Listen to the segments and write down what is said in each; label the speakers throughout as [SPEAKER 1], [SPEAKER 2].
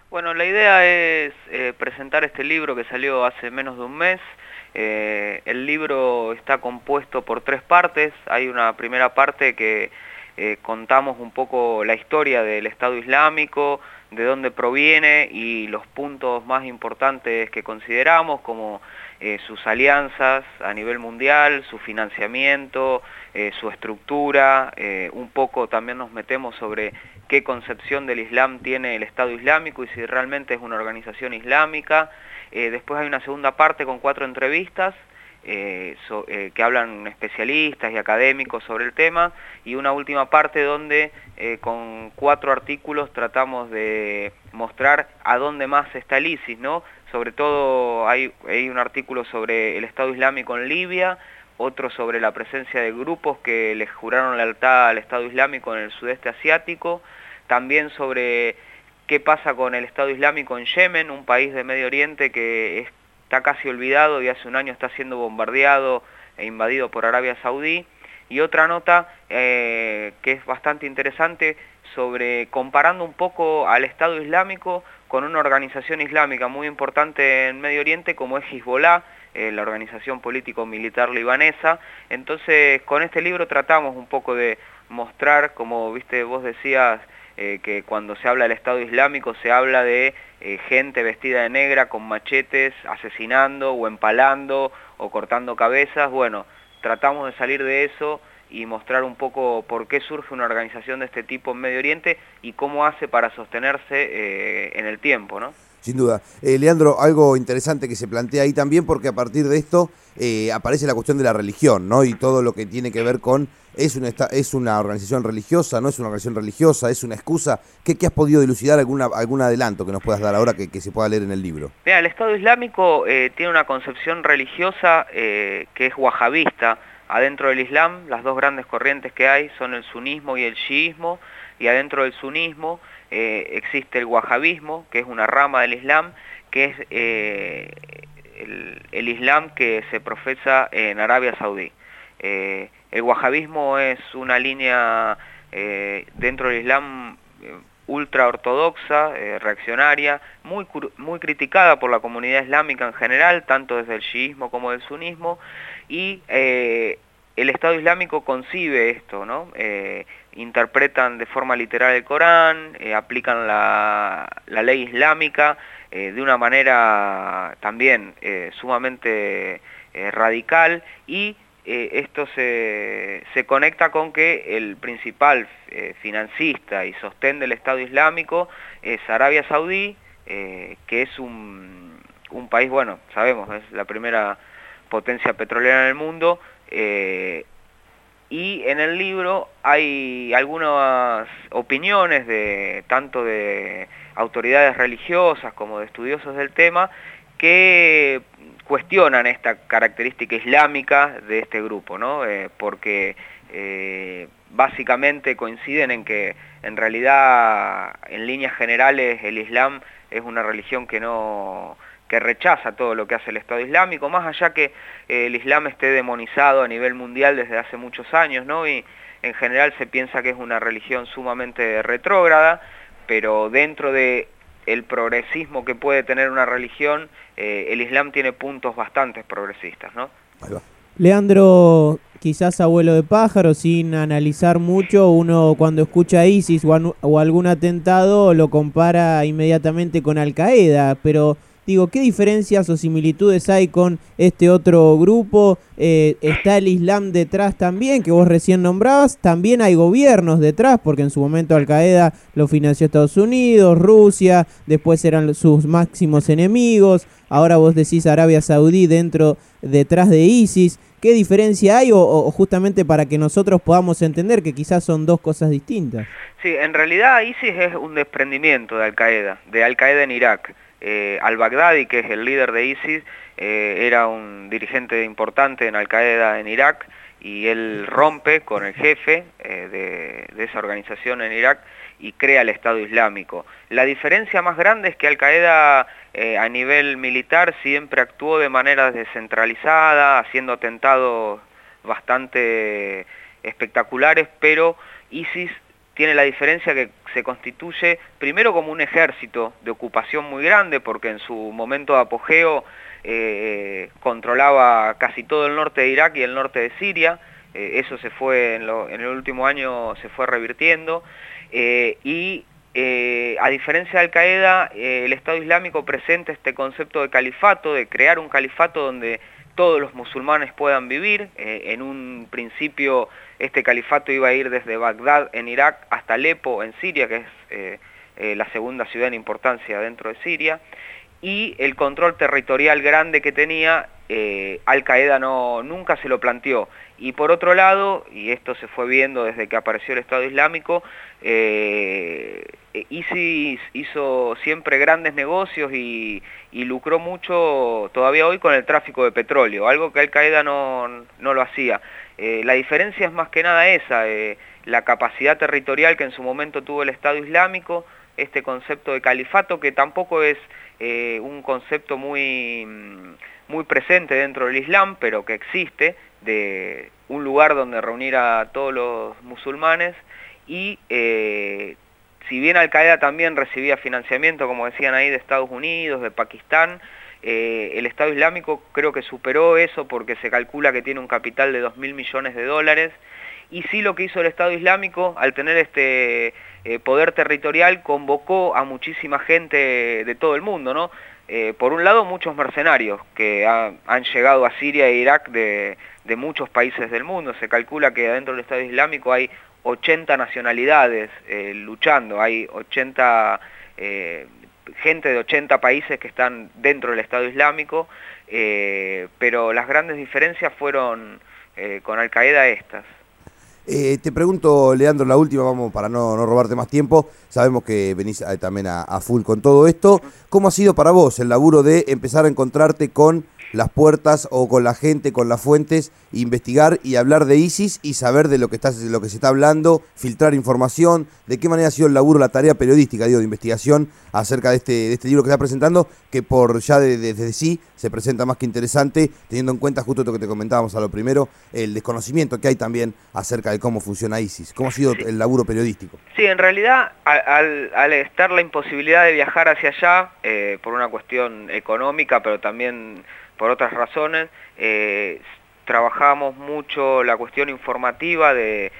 [SPEAKER 1] Bueno, la idea es presentar este libro que salió hace menos de un mes. El libro está compuesto por tres partes. Hay una primera parte que contamos un poco la historia del Estado Islámico, de dónde proviene y los puntos más importantes que consideramos, como sus alianzas a nivel mundial, su financiamiento, su estructura. Un poco también nos metemos sobre qué concepción del Islam tiene el Estado Islámico y si realmente es una organización islámica. Después hay una segunda parte con 4 entrevistas que hablan especialistas y académicos sobre el tema, y una última parte donde con 4 artículos tratamos de mostrar a dónde más está el ISIS, ¿no? Sobre todo hay un artículo sobre el Estado Islámico en Libia, otro sobre la presencia de grupos que les juraron lealtad al Estado Islámico en el sudeste asiático, también sobre qué pasa con el Estado Islámico en Yemen, un país de Medio Oriente que está casi olvidado y hace un año está siendo bombardeado e invadido por Arabia Saudí, y otra nota que es bastante interesante sobre comparando un poco al Estado Islámico con una organización islámica muy importante en Medio Oriente como es Hezbollah, la organización político-militar libanesa. Entonces con este libro tratamos un poco de mostrar, como viste vos decías, que cuando se habla del Estado Islámico se habla de gente vestida de negra con machetes asesinando o empalando o cortando cabezas. Bueno, tratamos de salir de eso y mostrar un poco por qué surge una organización de este tipo en Medio Oriente y cómo hace para sostenerse en el tiempo, ¿no?
[SPEAKER 2] Sin duda. Leandro, algo interesante que se plantea ahí también, porque a partir de esto aparece la cuestión de la religión, ¿no? Y todo lo que tiene que ver con, es una organización religiosa, no es una organización religiosa, es una excusa. ¿Qué has podido dilucidar? ¿Algún adelanto que nos puedas dar ahora que se pueda leer en el libro?
[SPEAKER 1] Mira, el Estado Islámico tiene una concepción religiosa que es wahabista. Adentro del Islam, las dos grandes corrientes que hay son el sunismo y el chiismo, y adentro del sunismo existe el wahabismo, que es una rama del Islam, que es el Islam que se profesa en Arabia Saudí. El wahabismo es una línea dentro del Islam ultra ortodoxa, reaccionaria, muy criticada por la comunidad islámica en general, tanto desde el chiismo como del sunismo, y el Estado Islámico concibe esto, ¿no? Interpretan de forma literal el Corán, aplican la ley islámica de una manera también sumamente radical, y esto se conecta con que el principal financista y sostén del Estado Islámico es Arabia Saudí, que es un país, bueno, sabemos, es la primera potencia petrolera en el mundo, y en el libro hay algunas opiniones de tanto de autoridades religiosas como de estudiosos del tema que cuestionan esta característica islámica de este grupo, ¿no? Porque básicamente coinciden en que en realidad, en líneas generales, el Islam es una religión que rechaza todo lo que hace el Estado Islámico, más allá que el Islam esté demonizado a nivel mundial desde hace muchos años, ¿no? Y en general se piensa que es una religión sumamente retrógrada, pero dentro de el progresismo que puede tener una religión, el Islam tiene puntos bastante progresistas, ¿no?
[SPEAKER 2] Ahí va.
[SPEAKER 3] Leandro, quizás abuelo de pájaro, sin analizar mucho, uno cuando escucha ISIS o algún atentado lo compara inmediatamente con Al Qaeda, pero digo, ¿qué diferencias o similitudes hay con este otro grupo? Está el Islam detrás también, que vos recién nombrabas, también hay gobiernos detrás, porque en su momento Al Qaeda lo financió Estados Unidos, Rusia, después eran sus máximos enemigos, ahora vos decís Arabia Saudí detrás de ISIS. ¿Qué diferencia hay o justamente para que nosotros podamos entender que quizás son dos cosas distintas?
[SPEAKER 1] Sí, en realidad ISIS es un desprendimiento de Al Qaeda en Irak. Al-Baghdadi, que es el líder de ISIS, era un dirigente importante en Al Qaeda en Irak, y él rompe con el jefe de esa organización en Irak y crea el Estado Islámico. La diferencia más grande es que Al Qaeda a nivel militar siempre actuó de manera descentralizada, haciendo atentados bastante espectaculares, pero ISIS tiene la diferencia que se constituye primero como un ejército de ocupación muy grande, porque en su momento de apogeo controlaba casi todo el norte de Irak y el norte de Siria. Eso se fue en el último año se fue revirtiendo, a diferencia de Al-Qaeda, el Estado Islámico presenta este concepto de califato, de crear un califato donde todos los musulmanes puedan vivir. En un principio este califato iba a ir desde Bagdad en Irak hasta Alepo en Siria, que es la segunda ciudad en importancia dentro de Siria, y el control territorial grande que tenía, Al-Qaeda nunca se lo planteó. Y por otro lado, y esto se fue viendo desde que apareció el Estado Islámico, ISIS hizo siempre grandes negocios y lucró mucho todavía hoy con el tráfico de petróleo, algo que Al-Qaeda no lo hacía. La diferencia es más que nada esa, la capacidad territorial que en su momento tuvo el Estado Islámico, este concepto de califato que tampoco es un concepto muy presente dentro del Islam, pero que existe, de un lugar donde reunir a todos los musulmanes. Y si bien Al-Qaeda también recibía financiamiento, como decían ahí, de Estados Unidos, de Pakistán, el Estado Islámico creo que superó eso porque se calcula que tiene un capital de 2.000 millones de dólares. Y sí, lo que hizo el Estado Islámico, al tener este poder territorial, convocó a muchísima gente de todo el mundo, ¿no? Por un lado, muchos mercenarios que han llegado a Siria e Irak de muchos países del mundo. Se calcula que dentro del Estado Islámico hay 80 nacionalidades luchando, hay 80 gente de 80 países que están dentro del Estado Islámico, pero las grandes diferencias fueron con Al-Qaeda estas.
[SPEAKER 2] Te pregunto, Leandro, la última, vamos, para no robarte más tiempo. Sabemos que venís también a full con todo esto. ¿Cómo ha sido para vos el laburo de empezar a encontrarte con las puertas o con la gente, con las fuentes, investigar y hablar de ISIS y saber de lo que se está hablando, filtrar información? ¿De qué manera ha sido el laburo, la tarea periodística, de investigación acerca de este libro que estás presentando, que desde sí se presenta más que interesante, teniendo en cuenta justo lo que te comentábamos a lo primero, el desconocimiento que hay también acerca de cómo funciona ISIS? ¿Cómo ha sido el laburo periodístico?
[SPEAKER 1] Sí, en realidad, al estar la imposibilidad de viajar hacia allá, por una cuestión económica, pero también por otras razones, trabajamos mucho la cuestión informativa de,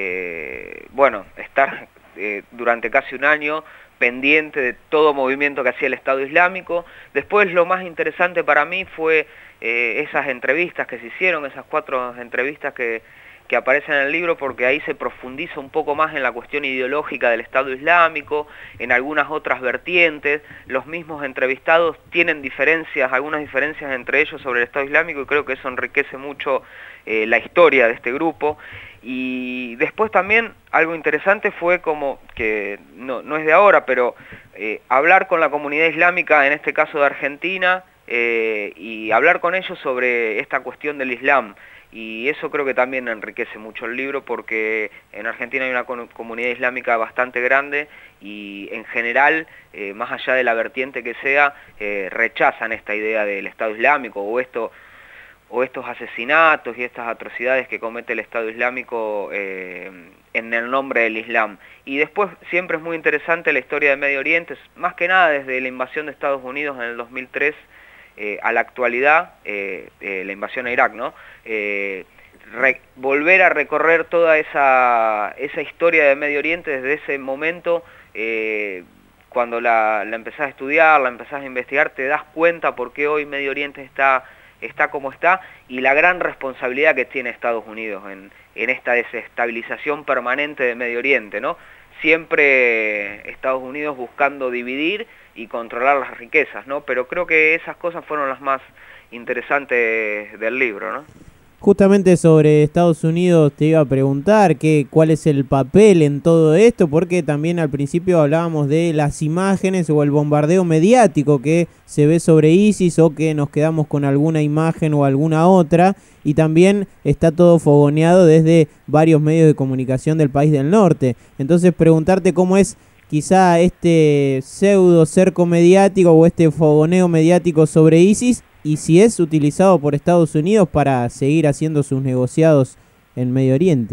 [SPEAKER 1] estar durante casi un año pendiente de todo movimiento que hacía el Estado Islámico. Después, lo más interesante para mí fue esas entrevistas que se hicieron, esas 4 entrevistas que aparecen en el libro, porque ahí se profundiza un poco más en la cuestión ideológica del Estado Islámico, en algunas otras vertientes. Los mismos entrevistados tienen algunas diferencias entre ellos sobre el Estado Islámico, y creo que eso enriquece mucho la historia de este grupo. Y después también algo interesante fue como que no es de ahora, pero hablar con la comunidad islámica, en este caso de Argentina, y hablar con ellos sobre esta cuestión del Islam. Y eso creo que también enriquece mucho el libro, porque en Argentina hay una comunidad islámica bastante grande y en general, más allá de la vertiente que sea, rechazan esta idea del Estado Islámico o estos asesinatos y estas atrocidades que comete el Estado Islámico en el nombre del Islam. Y después siempre es muy interesante la historia de Medio Oriente, más que nada desde la invasión de Estados Unidos en el 2003 a la actualidad, la invasión a Irak, ¿no? Volver a recorrer toda esa historia de Medio Oriente desde ese momento, cuando la empezás a estudiar, la empezás a investigar, te das cuenta por qué hoy Medio Oriente está como está, y la gran responsabilidad que tiene Estados Unidos en esta desestabilización permanente de Medio Oriente, ¿no? Siempre Estados Unidos buscando dividir y controlar las riquezas, ¿no? Pero creo que esas cosas fueron las más interesantes del libro, ¿no?
[SPEAKER 3] Justamente sobre Estados Unidos te iba a preguntar cuál es el papel en todo esto, porque también al principio hablábamos de las imágenes o el bombardeo mediático que se ve sobre ISIS, o que nos quedamos con alguna imagen o alguna otra, y también está todo fogoneado desde varios medios de comunicación del país del norte. Entonces preguntarte cómo es quizá este pseudo cerco mediático o este fogoneo mediático sobre ISIS, y si es utilizado por Estados Unidos para seguir haciendo sus negociados en Medio Oriente.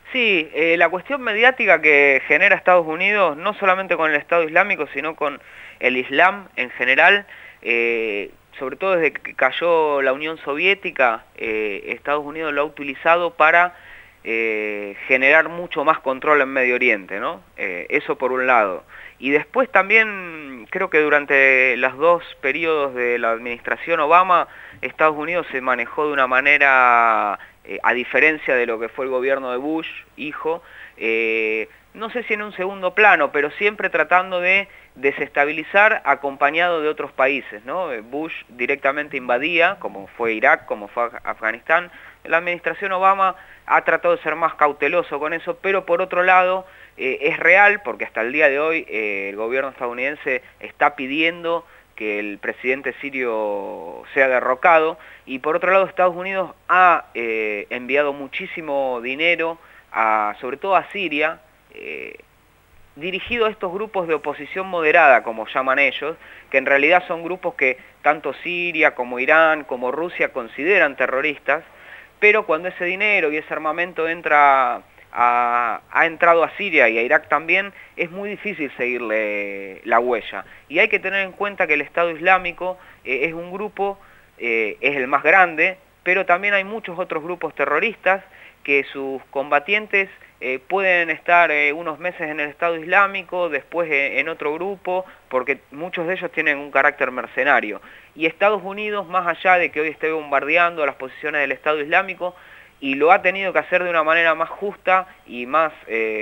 [SPEAKER 1] Sí, la cuestión mediática que genera Estados Unidos, no solamente con el Estado Islámico, sino con el Islam en general, sobre todo desde que cayó la Unión Soviética, Estados Unidos lo ha utilizado para generar mucho más control en Medio Oriente, ¿no? Eso por un lado. Y después también creo que durante los dos periodos de la administración Obama, Estados Unidos se manejó de una manera, a diferencia de lo que fue el gobierno de Bush, hijo, no sé si en un segundo plano, pero siempre tratando de desestabilizar acompañado de otros países, ¿no? Bush directamente invadía, como fue Irak, como fue Afganistán. La administración Obama ha tratado de ser más cauteloso con eso, pero por otro lado es real, porque hasta el día de hoy el gobierno estadounidense está pidiendo que el presidente sirio sea derrocado, y por otro lado Estados Unidos ha enviado muchísimo dinero, sobre todo a Siria, dirigido a estos grupos de oposición moderada, como llaman ellos, que en realidad son grupos que tanto Siria como Irán como Rusia consideran terroristas, pero cuando ese dinero y ese armamento ha entrado a Siria y a Irak también, es muy difícil seguirle la huella. Y hay que tener en cuenta que el Estado Islámico es un grupo, es el más grande, pero también hay muchos otros grupos terroristas que sus combatientes pueden estar unos meses en el Estado Islámico, después en otro grupo, porque muchos de ellos tienen un carácter mercenario. Y Estados Unidos, más allá de que hoy esté bombardeando las posiciones del Estado Islámico, y lo ha tenido que hacer de una manera más justa y más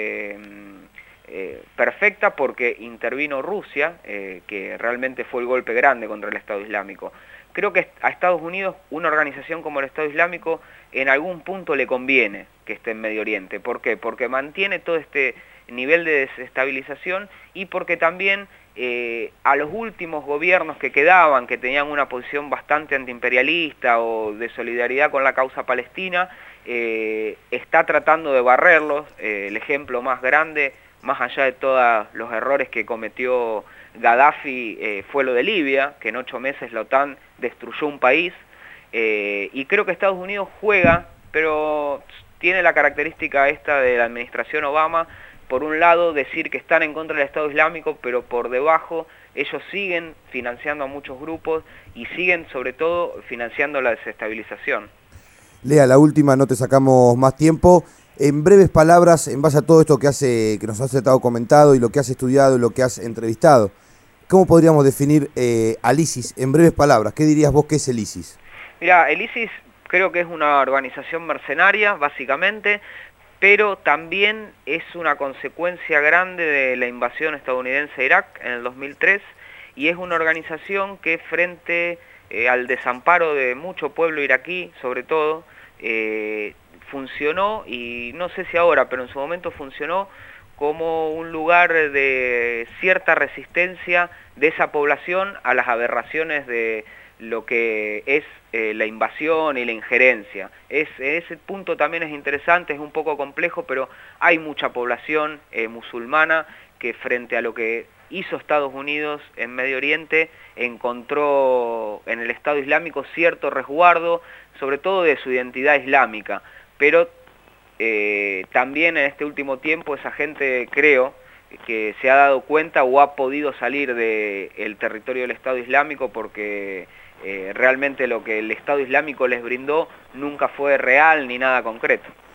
[SPEAKER 1] perfecta, porque intervino Rusia, que realmente fue el golpe grande contra el Estado Islámico. Creo que a Estados Unidos una organización como el Estado Islámico en algún punto le conviene que esté en Medio Oriente. ¿Por qué? Porque mantiene todo este nivel de desestabilización, y porque también a los últimos gobiernos que quedaban, que tenían una posición bastante antiimperialista o de solidaridad con la causa palestina, está tratando de barrerlos. El ejemplo más grande, más allá de todos los errores que cometió Gaddafi, fue lo de Libia, que en 8 meses la OTAN destruyó un país, y creo que Estados Unidos juega, pero tiene la característica esta de la administración Obama, por un lado decir que están en contra del Estado Islámico, pero por debajo ellos siguen financiando a muchos grupos y siguen sobre todo financiando la desestabilización.
[SPEAKER 2] Lea, la última, no te sacamos más tiempo. En breves palabras, en base a todo esto que nos has estado comentado y lo que has estudiado y lo que has entrevistado, ¿cómo podríamos definir al ISIS en breves palabras? ¿Qué dirías vos que es el ISIS?
[SPEAKER 1] Mira, el ISIS creo que es una organización mercenaria, básicamente, pero también es una consecuencia grande de la invasión estadounidense a Irak en el 2003, y es una organización que frente al desamparo de mucho pueblo iraquí, sobre todo, funcionó, y no sé si ahora, pero en su momento funcionó como un lugar de cierta resistencia de esa población a las aberraciones de lo que es la invasión y la injerencia. Ese punto también es interesante, es un poco complejo, pero hay mucha población musulmana que frente a lo que hizo Estados Unidos en Medio Oriente encontró en el Estado Islámico cierto resguardo, sobre todo de su identidad islámica, pero también en este último tiempo esa gente, creo, que se ha dado cuenta o ha podido salir del territorio del Estado Islámico, porque realmente lo que el Estado Islámico les brindó nunca fue real ni nada concreto.